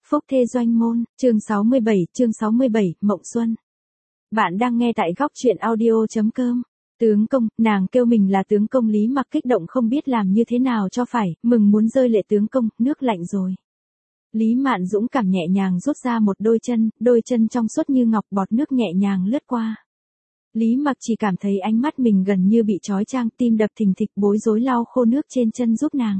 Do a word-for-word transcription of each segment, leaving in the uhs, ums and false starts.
Phúc Thê Doanh Môn, chương sáu mươi bảy, chương sáu mươi bảy, Mộng Xuân. Bạn đang nghe tại góc truyện audio.com. Tướng công, nàng kêu mình là tướng công. Lý Mặc kích động không biết làm như thế nào cho phải, mừng muốn rơi lệ. Tướng công, nước lạnh rồi. Lý Mạn dũng cảm nhẹ nhàng rút ra một đôi chân, đôi chân trong suốt như ngọc, bọt nước nhẹ nhàng lướt qua. Lý Mặc chỉ cảm thấy ánh mắt mình gần như bị trói trang, tim đập thình thịch, bối rối lau khô nước trên chân giúp nàng.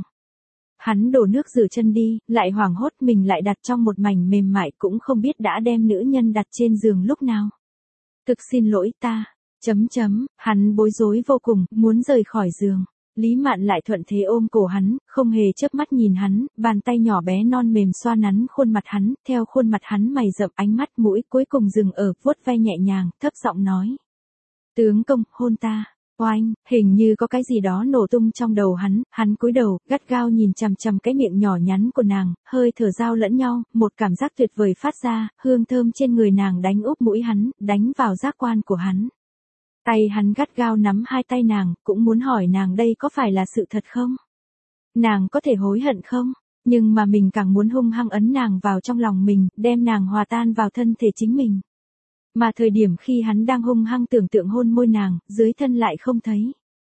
Hắn đổ nước rửa chân đi, lại hoảng hốt mình lại đặt trong một mảnh mềm mại, cũng không biết đã đem nữ nhân đặt trên giường lúc nào. Thực xin lỗi ta, chấm chấm, hắn bối rối vô cùng, muốn rời khỏi giường. Lý Mạn lại thuận thế ôm cổ hắn, không hề chớp mắt nhìn hắn, bàn tay nhỏ bé non mềm xoa nắn khuôn mặt hắn, theo khuôn mặt hắn mày rậm, ánh mắt mũi cuối cùng dừng ở, vuốt ve nhẹ nhàng, thấp giọng nói. Tướng công, hôn ta. Oanh, hình như có cái gì đó nổ tung trong đầu hắn, hắn cúi đầu, gắt gao nhìn chằm chằm cái miệng nhỏ nhắn của nàng, hơi thở giao lẫn nhau, một cảm giác tuyệt vời phát ra, hương thơm trên người nàng đánh úp mũi hắn, đánh vào giác quan của hắn. Tay hắn gắt gao nắm hai tay nàng, cũng muốn hỏi nàng đây có phải là sự thật không? Nàng có thể hối hận không? Nhưng mà mình càng muốn hung hăng ấn nàng vào trong lòng mình, đem nàng hòa tan vào thân thể chính mình. Mà thời điểm khi hắn đang hung hăng tưởng tượng hôn môi nàng, dưới thân lại không thấy.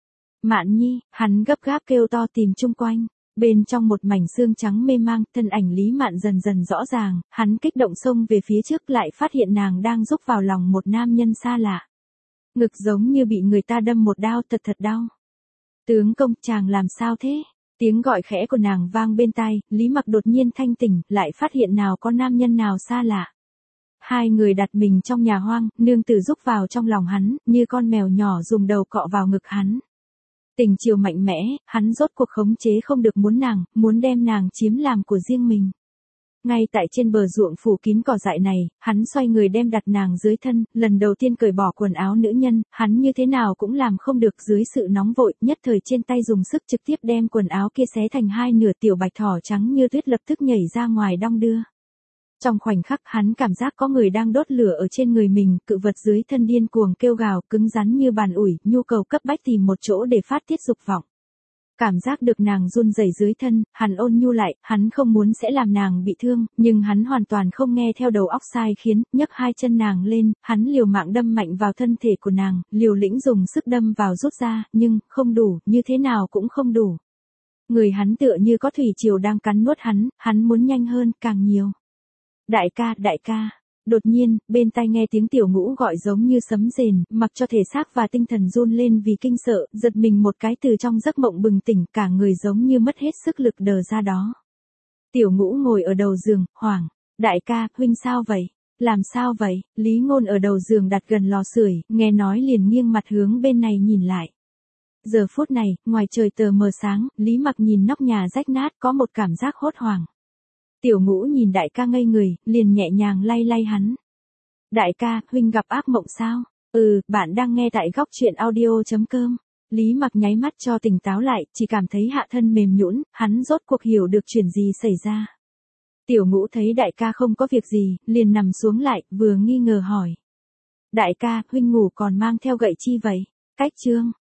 Mạn nhi, hắn gấp gáp kêu to tìm chung quanh. Bên trong một mảnh xương trắng mê mang, thân ảnh Lý Mạn dần dần rõ ràng, hắn kích động xông về phía trước, lại phát hiện nàng đang rúc vào lòng một nam nhân xa lạ. Ngực giống như bị người ta đâm một đao, thật thật đau. Tướng công, chàng làm sao thế? Tiếng gọi khẽ của nàng vang bên tai, Lý Mặc đột nhiên thanh tỉnh, lại phát hiện nào có nam nhân nào xa lạ. Hai người đặt mình trong nhà hoang, nương tử rúc vào trong lòng hắn, như con mèo nhỏ dùng đầu cọ vào ngực hắn. Tình chiều mạnh mẽ, hắn rốt cuộc khống chế không được muốn nàng, muốn đem nàng chiếm làm của riêng mình. Ngay tại trên bờ ruộng phủ kín cỏ dại này, hắn xoay người đem đặt nàng dưới thân, lần đầu tiên cởi bỏ quần áo nữ nhân, hắn như thế nào cũng làm không được dưới sự nóng vội, nhất thời trên tay dùng sức trực tiếp đem quần áo kia xé thành hai nửa. Tiểu bạch thỏ trắng như tuyết lập tức nhảy ra ngoài đong đưa. Trong khoảnh khắc hắn cảm giác có người đang đốt lửa ở trên người mình, cự vật dưới thân điên cuồng kêu gào, cứng rắn như bàn ủi, nhu cầu cấp bách tìm một chỗ để phát tiết dục vọng. Cảm giác được nàng run rẩy dưới thân, hắn ôn nhu lại, hắn không muốn sẽ làm nàng bị thương, nhưng hắn hoàn toàn không nghe theo đầu óc sai khiến, nhấc hai chân nàng lên, hắn liều mạng đâm mạnh vào thân thể của nàng, liều lĩnh dùng sức đâm vào rút ra, nhưng, không đủ, như thế nào cũng không đủ. Người hắn tựa như có thủy triều đang cắn nuốt hắn, hắn muốn nhanh hơn, càng nhiều. Đại ca, đại ca. Đột nhiên, bên tai nghe tiếng Tiểu Ngũ gọi giống như sấm rền, mặc cho thể xác và tinh thần run lên vì kinh sợ, giật mình một cái từ trong giấc mộng bừng tỉnh, cả người giống như mất hết sức lực đờ ra đó. Tiểu Ngũ ngồi ở đầu giường, hoảng. Đại ca, huynh sao vậy? Làm sao vậy? Lý Ngôn ở đầu giường đặt gần lò sưởi, nghe nói liền nghiêng mặt hướng bên này nhìn lại. Giờ phút này, ngoài trời tờ mờ sáng, Lý Mặc nhìn nóc nhà rách nát, có một cảm giác hốt hoảng. Tiểu Ngũ nhìn đại ca ngây người, liền nhẹ nhàng lay lay hắn. Đại ca, huynh gặp ác mộng sao? Ừ, bạn đang nghe tại góc truyện audio.com. Lý Mặc nháy mắt cho tỉnh táo lại, chỉ cảm thấy hạ thân mềm nhũn, hắn rốt cuộc hiểu được chuyện gì xảy ra. Tiểu Ngũ thấy đại ca không có việc gì, liền nằm xuống lại, vừa nghi ngờ hỏi. Đại ca, huynh ngủ còn mang theo gậy chi vậy? Cách chương,